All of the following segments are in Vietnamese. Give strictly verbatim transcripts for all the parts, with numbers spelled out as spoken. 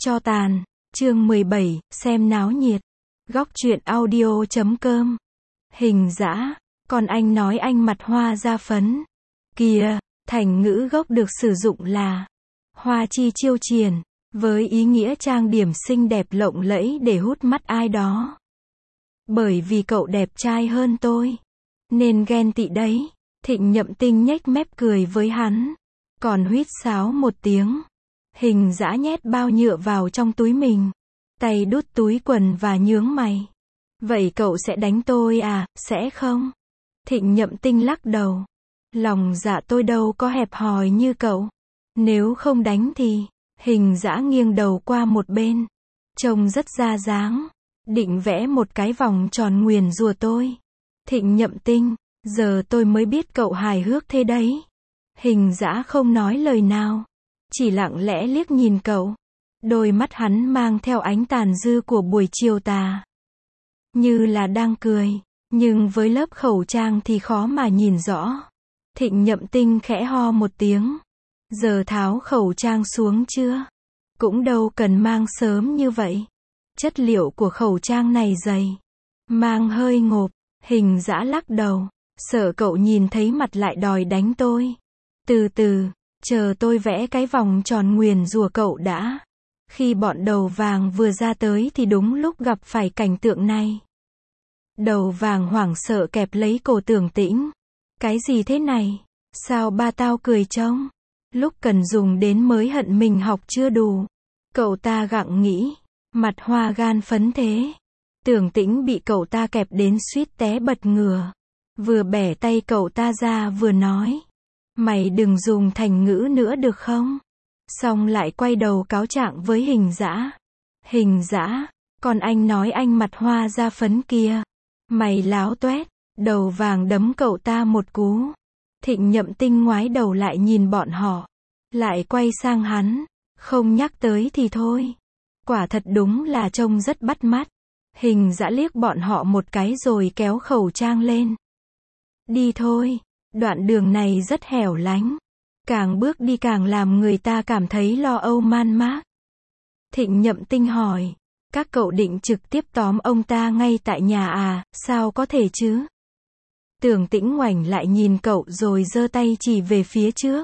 Tro tàn, chương mười bảy, xem náo nhiệt. Góc truyện audio chấm com. Hình dã, còn anh nói anh mặt hoa da phấn. Kìa, thành ngữ gốc được sử dụng là hoa chi chiêu triền, với ý nghĩa trang điểm xinh đẹp lộng lẫy để hút mắt ai đó. Bởi vì cậu đẹp trai hơn tôi, nên ghen tị đấy. Thịnh Nhậm Tinh nhếch mép cười với hắn, còn huýt sáo một tiếng. Hình dã nhét bao nhựa vào trong túi mình, tay đút túi quần và nhướng mày. Vậy cậu sẽ đánh tôi à, sẽ không? Thịnh Nhậm Tinh lắc đầu. Lòng dạ tôi đâu có hẹp hòi như cậu. Nếu không đánh thì... Hình dã nghiêng đầu qua một bên, trông rất ra dáng, định vẽ một cái vòng tròn nguyền rủa tôi. Thịnh Nhậm Tinh, giờ tôi mới biết cậu hài hước thế đấy. Hình dã không nói lời nào, chỉ lặng lẽ liếc nhìn cậu. Đôi mắt hắn mang theo ánh tàn dư của buổi chiều tà, như là đang cười, nhưng với lớp khẩu trang thì khó mà nhìn rõ. Thịnh Nhậm Tinh khẽ ho một tiếng. Giờ tháo khẩu trang xuống chưa? Cũng đâu cần mang sớm như vậy. Chất liệu của khẩu trang này dày, mang hơi ngộp. Hình dã lắc đầu, sợ cậu nhìn thấy mặt lại đòi đánh tôi. Từ từ, chờ tôi vẽ cái vòng tròn nguyền rủa cậu đã. Khi bọn đầu vàng vừa ra tới thì đúng lúc gặp phải cảnh tượng này. Đầu vàng hoảng sợ kẹp lấy cổ Tưởng Tĩnh. Cái gì thế này? Sao ba tao cười trông? Lúc cần dùng đến mới hận mình học chưa đủ. Cậu ta gặng nghĩ, mặt hoa gan phấn thế. Tưởng Tĩnh bị cậu ta kẹp đến suýt té bật ngửa. Vừa bẻ tay cậu ta ra vừa nói, mày đừng dùng thành ngữ nữa được không? Xong lại quay đầu cáo trạng với Hình dã. Hình dã, còn anh nói anh mặt hoa da phấn kia. Mày láo toét. Đầu vàng đấm cậu ta một cú. Thịnh Nhậm Tinh ngoái đầu lại nhìn bọn họ, lại quay sang hắn, không nhắc tới thì thôi. Quả thật đúng là trông rất bắt mắt. Hình dã liếc bọn họ một cái rồi kéo khẩu trang lên. Đi thôi, đoạn đường này rất hẻo lánh. Càng bước đi càng làm người ta cảm thấy lo âu man mác. Thịnh Nhậm Tinh hỏi, các cậu định trực tiếp tóm ông ta ngay tại nhà à, sao có thể chứ? Tưởng Tĩnh ngoảnh lại nhìn cậu rồi giơ tay chỉ về phía trước.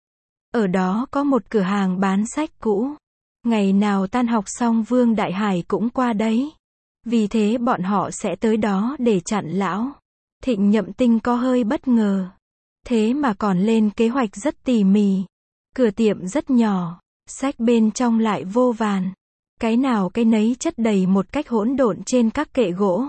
Ở đó có một cửa hàng bán sách cũ. Ngày nào tan học xong Vương Đại Hải cũng qua đấy. Vì thế bọn họ sẽ tới đó để chặn lão. Thịnh Nhậm Tinh có hơi bất ngờ. Thế mà còn lên kế hoạch rất tỉ mỉ. Cửa tiệm rất nhỏ, sách bên trong lại vô vàn. Cái nào cái nấy chất đầy một cách hỗn độn trên các kệ gỗ.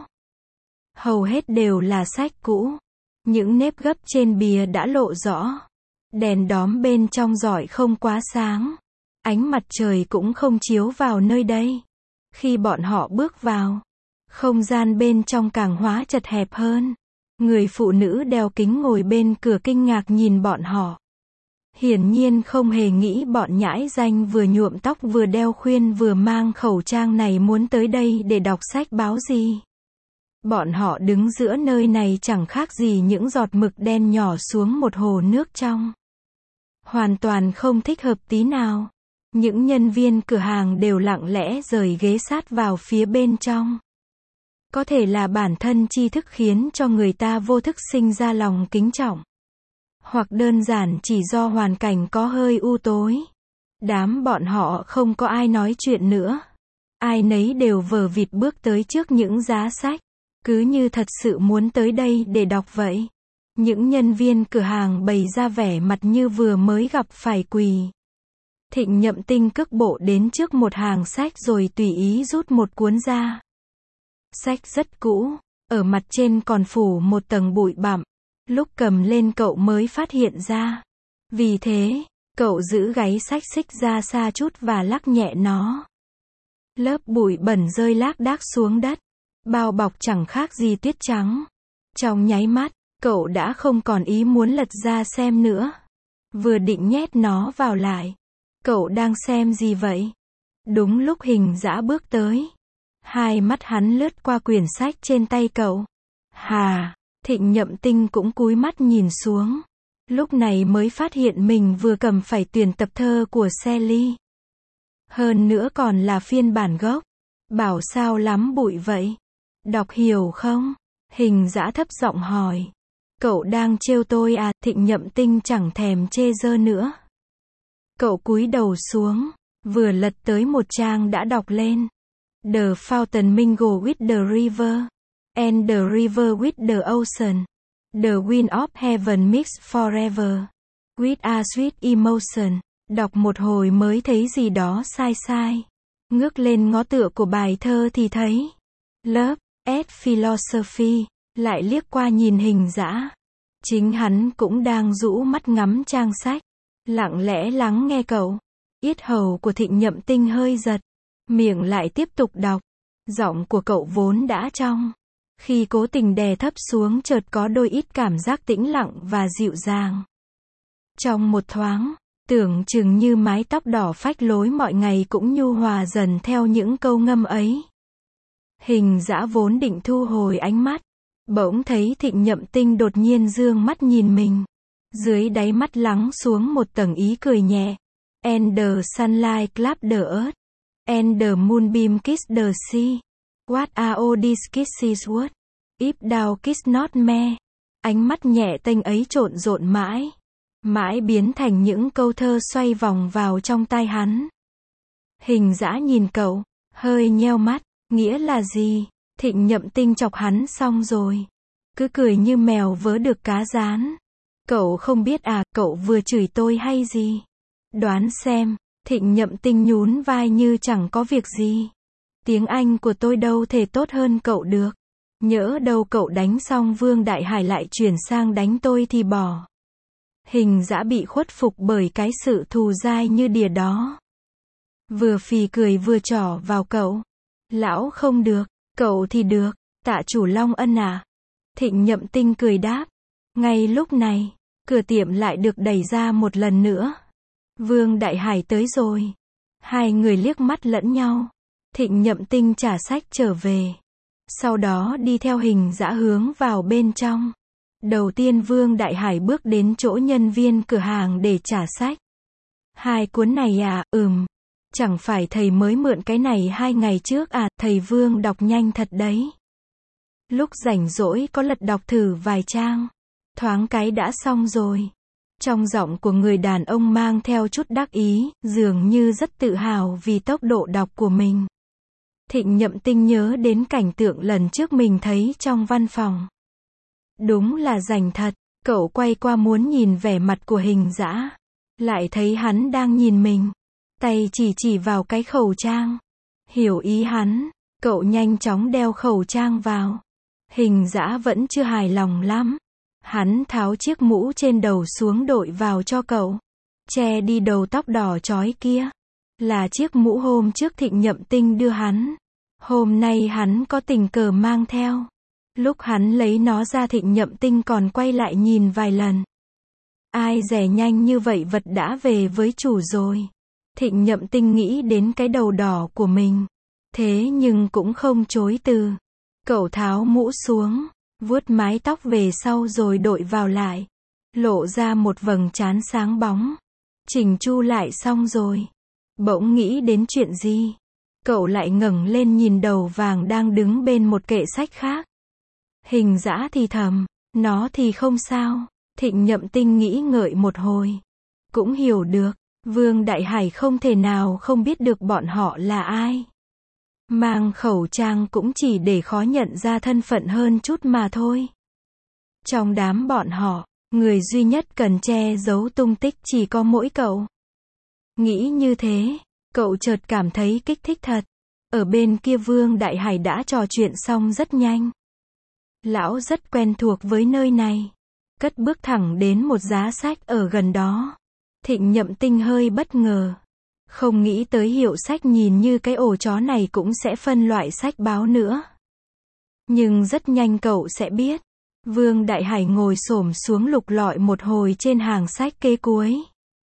Hầu hết đều là sách cũ. Những nếp gấp trên bìa đã lộ rõ. Đèn đóm bên trong rọi không quá sáng. Ánh mặt trời cũng không chiếu vào nơi đây. Khi bọn họ bước vào, không gian bên trong càng hóa chật hẹp hơn. Người phụ nữ đeo kính ngồi bên cửa kinh ngạc nhìn bọn họ. Hiển nhiên không hề nghĩ bọn nhãi danh vừa nhuộm tóc vừa đeo khuyên vừa mang khẩu trang này muốn tới đây để đọc sách báo gì. Bọn họ đứng giữa nơi này chẳng khác gì những giọt mực đen nhỏ xuống một hồ nước trong. Hoàn toàn không thích hợp tí nào. Những nhân viên cửa hàng đều lặng lẽ rời ghế sát vào phía bên trong. Có thể là bản thân tri thức khiến cho người ta vô thức sinh ra lòng kính trọng. Hoặc đơn giản chỉ do hoàn cảnh có hơi u tối. Đám bọn họ không có ai nói chuyện nữa. Ai nấy đều vờ vịt bước tới trước những giá sách. Cứ như thật sự muốn tới đây để đọc vậy. Những nhân viên cửa hàng bày ra vẻ mặt như vừa mới gặp phải quỳ. Thịnh Nhậm Tinh cước bộ đến trước một hàng sách rồi tùy ý rút một cuốn ra. Sách rất cũ, ở mặt trên còn phủ một tầng bụi bặm. Lúc cầm lên cậu mới phát hiện ra. Vì thế, cậu giữ gáy sách xích ra xa chút và lắc nhẹ nó. Lớp bụi bẩn rơi lác đác xuống đất. Bao bọc chẳng khác gì tuyết trắng. Trong nháy mắt, cậu đã không còn ý muốn lật ra xem nữa. Vừa định nhét nó vào lại. Cậu đang xem gì vậy? Đúng lúc Hình dã bước tới. Hai mắt hắn lướt qua quyển sách trên tay cậu. Hà, Thịnh Nhậm Tinh cũng cúi mắt nhìn xuống. Lúc này mới phát hiện mình vừa cầm phải tuyển tập thơ của Sally. Hơn nữa còn là phiên bản gốc. Bảo sao lắm bụi vậy? Đọc hiểu không? Hình dã thấp giọng hỏi. Cậu đang trêu tôi à? Thịnh Nhậm Tinh chẳng thèm chê dơ nữa. Cậu cúi đầu xuống, vừa lật tới một trang đã đọc lên. The fountain mingle with the river, and the river with the ocean. The wind of heaven mixed forever, with a sweet emotion. Đọc một hồi mới thấy gì đó sai sai. Ngước lên ngó tựa của bài thơ thì thấy Love and Philosophy, lại liếc qua nhìn Hình dã. Chính hắn cũng đang rũ mắt ngắm trang sách, lặng lẽ lắng nghe cậu. Yết hầu của Thịnh Nhậm Tinh hơi giật, miệng lại tiếp tục đọc. Giọng của cậu vốn đã trong, khi cố tình đè thấp xuống chợt có đôi ít cảm giác tĩnh lặng và dịu dàng. Trong một thoáng, tưởng chừng như mái tóc đỏ phách lối mọi ngày cũng nhu hòa dần theo những câu ngâm ấy. Hình dã vốn định thu hồi ánh mắt, bỗng thấy Thịnh Nhậm Tinh đột nhiên dương mắt nhìn mình. Dưới đáy mắt lắng xuống một tầng ý cười nhẹ. And the sunlight clapped the earth, and the moonbeam kissed the sea. What are all these kisses worth, if thou kiss not me? Ánh mắt nhẹ tênh ấy trộn rộn mãi, mãi biến thành những câu thơ xoay vòng vào trong tai hắn. Hình dã nhìn cậu, hơi nheo mắt, nghĩa là gì? Thịnh Nhậm Tinh chọc hắn xong rồi, cứ cười như mèo vớ được cá rán. Cậu không biết à, cậu vừa chửi tôi hay gì? Đoán xem. Thịnh Nhậm Tinh nhún vai như chẳng có việc gì. Tiếng Anh của tôi đâu thể tốt hơn cậu được. Nhỡ đâu cậu đánh xong Vương Đại Hải lại chuyển sang đánh tôi thì bỏ. Hình dã bị khuất phục bởi cái sự thù dai như đỉa đó. Vừa phì cười vừa trỏ vào cậu. Lão không được, cậu thì được. Tạ chủ Long Ân à? Thịnh Nhậm Tinh cười đáp. Ngay lúc này, cửa tiệm lại được đẩy ra một lần nữa. Vương Đại Hải tới rồi. Hai người liếc mắt lẫn nhau. Thịnh Nhậm Tinh trả sách trở về. Sau đó đi theo Hình dã hướng vào bên trong. Đầu tiên Vương Đại Hải bước đến chỗ nhân viên cửa hàng để trả sách. Hai cuốn này à, ừm. Chẳng phải thầy mới mượn cái này hai ngày trước à, thầy Vương đọc nhanh thật đấy. Lúc rảnh rỗi có lật đọc thử vài trang. Thoáng cái đã xong rồi. Trong giọng của người đàn ông mang theo chút đắc ý, dường như rất tự hào vì tốc độ đọc của mình. Thịnh Nhậm Tinh nhớ đến cảnh tượng lần trước mình thấy trong văn phòng. Đúng là rành thật, cậu quay qua muốn nhìn vẻ mặt của Hình dã. Lại thấy hắn đang nhìn mình. Tay chỉ chỉ vào cái khẩu trang. Hiểu ý hắn, cậu nhanh chóng đeo khẩu trang vào. Hình dã vẫn chưa hài lòng lắm. Hắn tháo chiếc mũ trên đầu xuống đội vào cho cậu. Che đi đầu tóc đỏ chói kia. Là chiếc mũ hôm trước Thịnh Nhậm Tinh đưa hắn. Hôm nay hắn có tình cờ mang theo. Lúc hắn lấy nó ra Thịnh Nhậm Tinh còn quay lại nhìn vài lần. Ai dè nhanh như vậy vật đã về với chủ rồi. Thịnh Nhậm Tinh nghĩ đến cái đầu đỏ của mình. Thế nhưng cũng không chối từ. Cậu tháo mũ xuống, vuốt mái tóc về sau rồi đội vào lại. Lộ ra một vầng trán sáng bóng. Chỉnh chu lại xong rồi. Bỗng nghĩ đến chuyện gì. Cậu lại ngẩng lên nhìn đầu vàng đang đứng bên một kệ sách khác. Hình dã thì thầm, nó thì không sao. Thịnh Nhậm Tinh nghĩ ngợi một hồi. Cũng hiểu được, Vương Đại Hải không thể nào không biết được bọn họ là ai. Mang khẩu trang cũng chỉ để khó nhận ra thân phận hơn chút mà thôi. Trong đám bọn họ, người duy nhất cần che giấu tung tích chỉ có mỗi cậu. Nghĩ như thế, cậu chợt cảm thấy kích thích thật. Ở bên kia Vương Đại Hải đã trò chuyện xong rất nhanh. Lão rất quen thuộc với nơi này. Cất bước thẳng đến một giá sách ở gần đó. Thịnh Nhậm Tinh hơi bất ngờ. Không nghĩ tới hiệu sách nhìn như cái ổ chó này cũng sẽ phân loại sách báo nữa. Nhưng rất nhanh cậu sẽ biết. Vương Đại Hải ngồi xổm xuống lục lọi một hồi trên hàng sách kế cuối.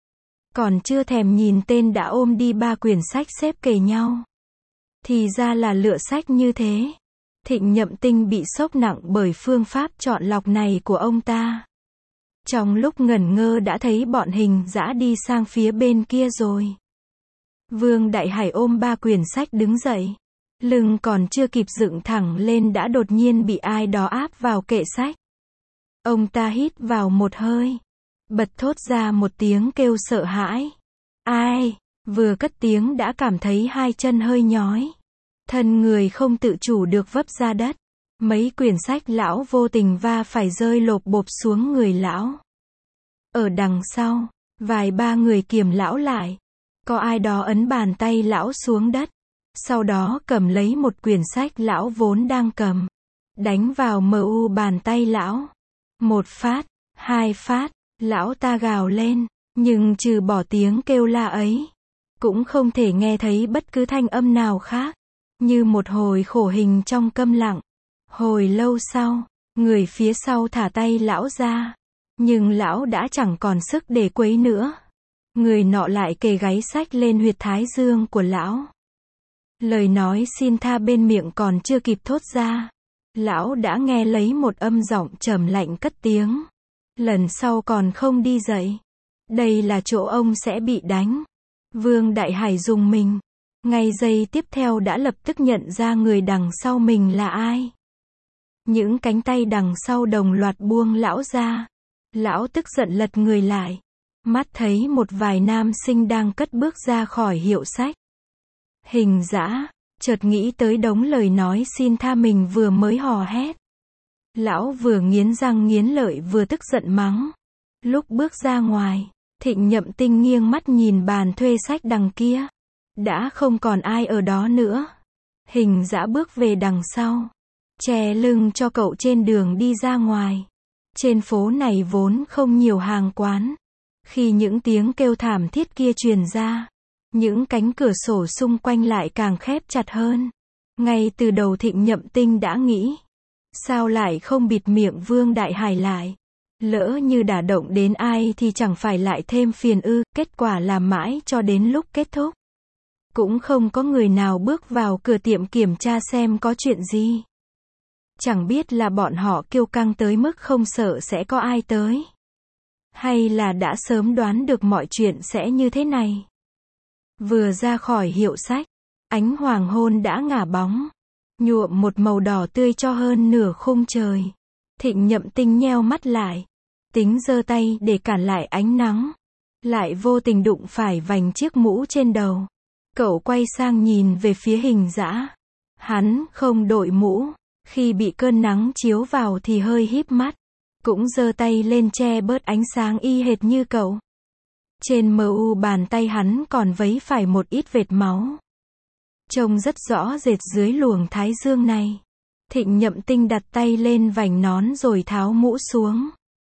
Còn chưa thèm nhìn tên đã ôm đi ba quyển sách xếp kề nhau. Thì ra là lựa sách như thế. Thịnh Nhậm Tinh bị sốc nặng bởi phương pháp chọn lọc này của ông ta. Trong lúc ngẩn ngơ đã thấy bọn Hình dã đi sang phía bên kia rồi. Vương Đại Hải ôm ba quyển sách đứng dậy. Lưng còn chưa kịp dựng thẳng lên đã đột nhiên bị ai đó áp vào kệ sách. Ông ta hít vào một hơi. Bật thốt ra một tiếng kêu sợ hãi. Ai? Vừa cất tiếng đã cảm thấy hai chân hơi nhói. Thân người không tự chủ được vấp ra đất. Mấy quyển sách lão vô tình va phải rơi lộp bộp xuống người lão. Ở đằng sau, vài ba người kiềm lão lại. Có ai đó ấn bàn tay lão xuống đất. Sau đó cầm lấy một quyển sách lão vốn đang cầm. Đánh vào mờ u bàn tay lão. Một phát, hai phát, lão ta gào lên. Nhưng trừ bỏ tiếng kêu la ấy, cũng không thể nghe thấy bất cứ thanh âm nào khác. Như một hồi khổ hình trong câm lặng. Hồi lâu sau, người phía sau thả tay lão ra. Nhưng lão đã chẳng còn sức để quấy nữa. Người nọ lại kề gáy sách lên huyệt thái dương của lão. Lời nói xin tha bên miệng còn chưa kịp thốt ra. Lão đã nghe lấy một âm giọng trầm lạnh cất tiếng. Lần sau còn không đi dậy. Đây là chỗ ông sẽ bị đánh. Vương Đại Hải rùng mình. Ngay giây tiếp theo đã lập tức nhận ra người đằng sau mình là ai. Những cánh tay đằng sau đồng loạt buông lão ra. Lão tức giận lật người lại. Mắt thấy một vài nam sinh đang cất bước ra khỏi hiệu sách. Hình dã, chợt nghĩ tới đống lời nói xin tha mình vừa mới hò hét. Lão vừa nghiến răng nghiến lợi vừa tức giận mắng. Lúc bước ra ngoài, Thịnh Nhậm Tinh nghiêng mắt nhìn bàn thuê sách đằng kia. Đã không còn ai ở đó nữa. Hình dã bước về đằng sau. Che lưng cho cậu trên đường đi ra ngoài. Trên phố này vốn không nhiều hàng quán. Khi những tiếng kêu thảm thiết kia truyền ra, những cánh cửa sổ xung quanh lại càng khép chặt hơn. Ngay từ đầu Thịnh Nhậm Tinh đã nghĩ, sao lại không bịt miệng Vương Đại Hải lại? Lỡ như đả động đến ai thì chẳng phải lại thêm phiền ư? Kết quả là mãi cho đến lúc kết thúc, cũng không có người nào bước vào cửa tiệm kiểm tra xem có chuyện gì. Chẳng biết là bọn họ kiêu căng tới mức không sợ sẽ có ai tới, hay là đã sớm đoán được mọi chuyện sẽ như thế này. Vừa ra khỏi hiệu sách, ánh hoàng hôn đã ngả bóng, nhuộm một màu đỏ tươi cho hơn nửa khung trời. Thịnh Nhậm Tinh nheo mắt lại, tính giơ tay để cản lại ánh nắng, lại vô tình đụng phải vành chiếc mũ trên đầu. Cậu quay sang nhìn về phía Hình dã. Hắn không đội mũ, khi bị cơn nắng chiếu vào thì hơi híp mắt, cũng giơ tay lên che bớt ánh sáng y hệt như cậu. Trên mờ u bàn tay hắn còn vấy phải một ít vệt máu. Trông rất rõ rệt dưới luồng thái dương này. Thịnh Nhậm Tinh đặt tay lên vành nón rồi tháo mũ xuống.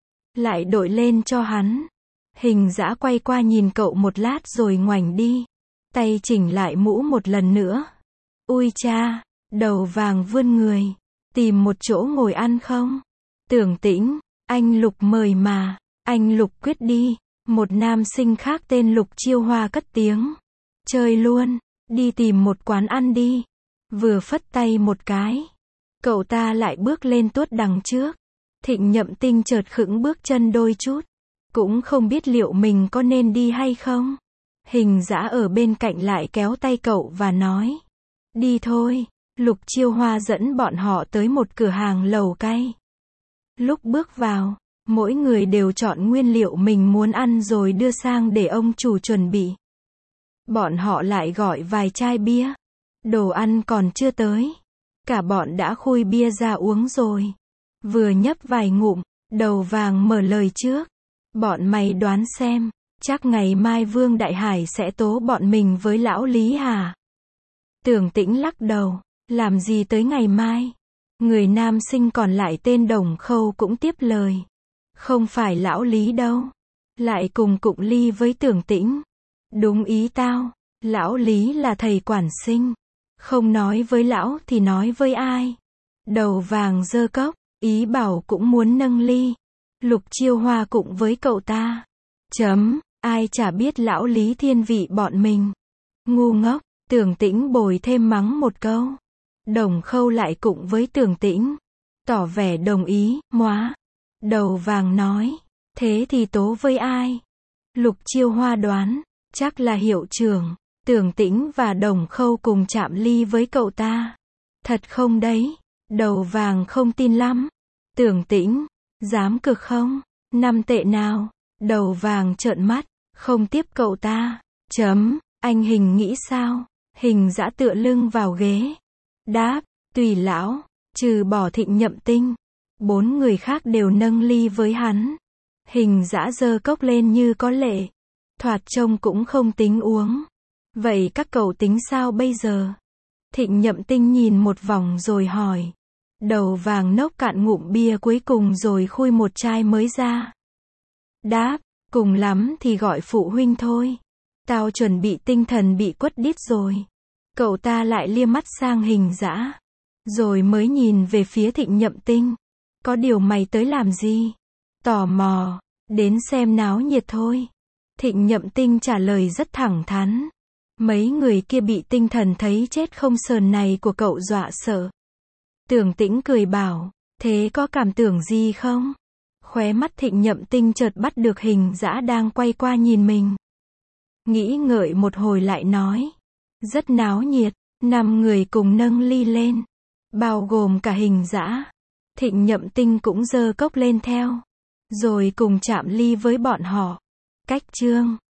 Lại đội lên cho hắn. Hình dã quay qua nhìn cậu một lát rồi ngoảnh đi. Tay chỉnh lại mũ một lần nữa. Ui cha, đầu vàng vươn người. Tìm một chỗ ngồi ăn không? Tưởng Tĩnh, anh Lục mời mà. Anh Lục quyết đi. Một nam sinh khác tên Lục Chiêu Hoa cất tiếng. Chơi luôn, đi tìm một quán ăn đi. Vừa phất tay một cái, cậu ta lại bước lên tuốt đằng trước. Thịnh Nhậm Tinh chợt khựng bước chân đôi chút, cũng không biết liệu mình có nên đi hay không. Hình dã ở bên cạnh lại kéo tay cậu và nói, đi thôi. Lục Chiêu Hoa dẫn bọn họ tới một cửa hàng lẩu cay. Lúc bước vào, mỗi người đều chọn nguyên liệu mình muốn ăn rồi đưa sang để ông chủ chuẩn bị. Bọn họ lại gọi vài chai bia. Đồ ăn còn chưa tới, cả bọn đã khui bia ra uống rồi. Vừa nhấp vài ngụm, đầu vàng mở lời trước. Bọn mày đoán xem, chắc ngày mai Vương Đại Hải sẽ tố bọn mình với lão Lý hả? Tưởng Tĩnh lắc đầu, làm gì tới ngày mai? Người nam sinh còn lại tên Đồng Khâu cũng tiếp lời. Không phải lão Lý đâu. Lại cùng cụng ly với Tưởng Tĩnh. Đúng ý tao, lão Lý là thầy quản sinh. Không nói với lão thì nói với ai? Đầu vàng giơ cốc, ý bảo cũng muốn nâng ly. Lục Chiêu Hoa cụng với cậu ta. Chấm, ai chả biết lão Lý thiên vị bọn mình. Ngu ngốc, Tưởng Tĩnh bồi thêm mắng một câu. Đồng Khâu lại cụng với Tưởng Tĩnh, tỏ vẻ đồng ý. Móa. Đầu vàng nói, thế thì tố với ai? Lục Chiêu Hoa đoán, chắc là hiệu trưởng. Tưởng Tĩnh và Đồng Khâu cùng chạm ly với cậu ta. Thật không đấy? Đầu vàng không tin lắm. Tưởng Tĩnh, dám cược không? Năm tệ nào? Đầu vàng trợn mắt, không tiếp cậu ta. Chấm, anh Hình nghĩ sao? Hình dã tựa lưng vào ghế. Đáp, tùy lão, trừ bỏ Thịnh Nhậm Tinh. Bốn người khác đều nâng ly với hắn. Hình dã giơ cốc lên như có lệ. Thoạt trông cũng không tính uống. Vậy các cậu tính sao bây giờ? Thịnh Nhậm Tinh nhìn một vòng rồi hỏi. Đầu vàng nốc cạn ngụm bia cuối cùng rồi khui một chai mới ra. Đáp, cùng lắm thì gọi phụ huynh thôi. Tao chuẩn bị tinh thần bị quất đít rồi. Cậu ta lại liếc mắt sang Hình dã. Rồi mới nhìn về phía Thịnh Nhậm Tinh. Có điều mày tới làm gì? Tò mò, đến xem náo nhiệt thôi. Thịnh Nhậm Tinh trả lời rất thẳng thắn. Mấy người kia bị tinh thần thấy chết không sờn này của cậu dọa sợ. Tưởng Tĩnh cười bảo, thế có cảm tưởng gì không? Khóe mắt Thịnh Nhậm Tinh chợt bắt được Hình dã đang quay qua nhìn mình. Nghĩ ngợi một hồi lại nói. Rất náo nhiệt, năm người cùng nâng ly lên. Bao gồm cả Hình dã. Thịnh Nhậm Tinh cũng giơ cốc lên theo. Rồi cùng chạm ly với bọn họ. Cách chương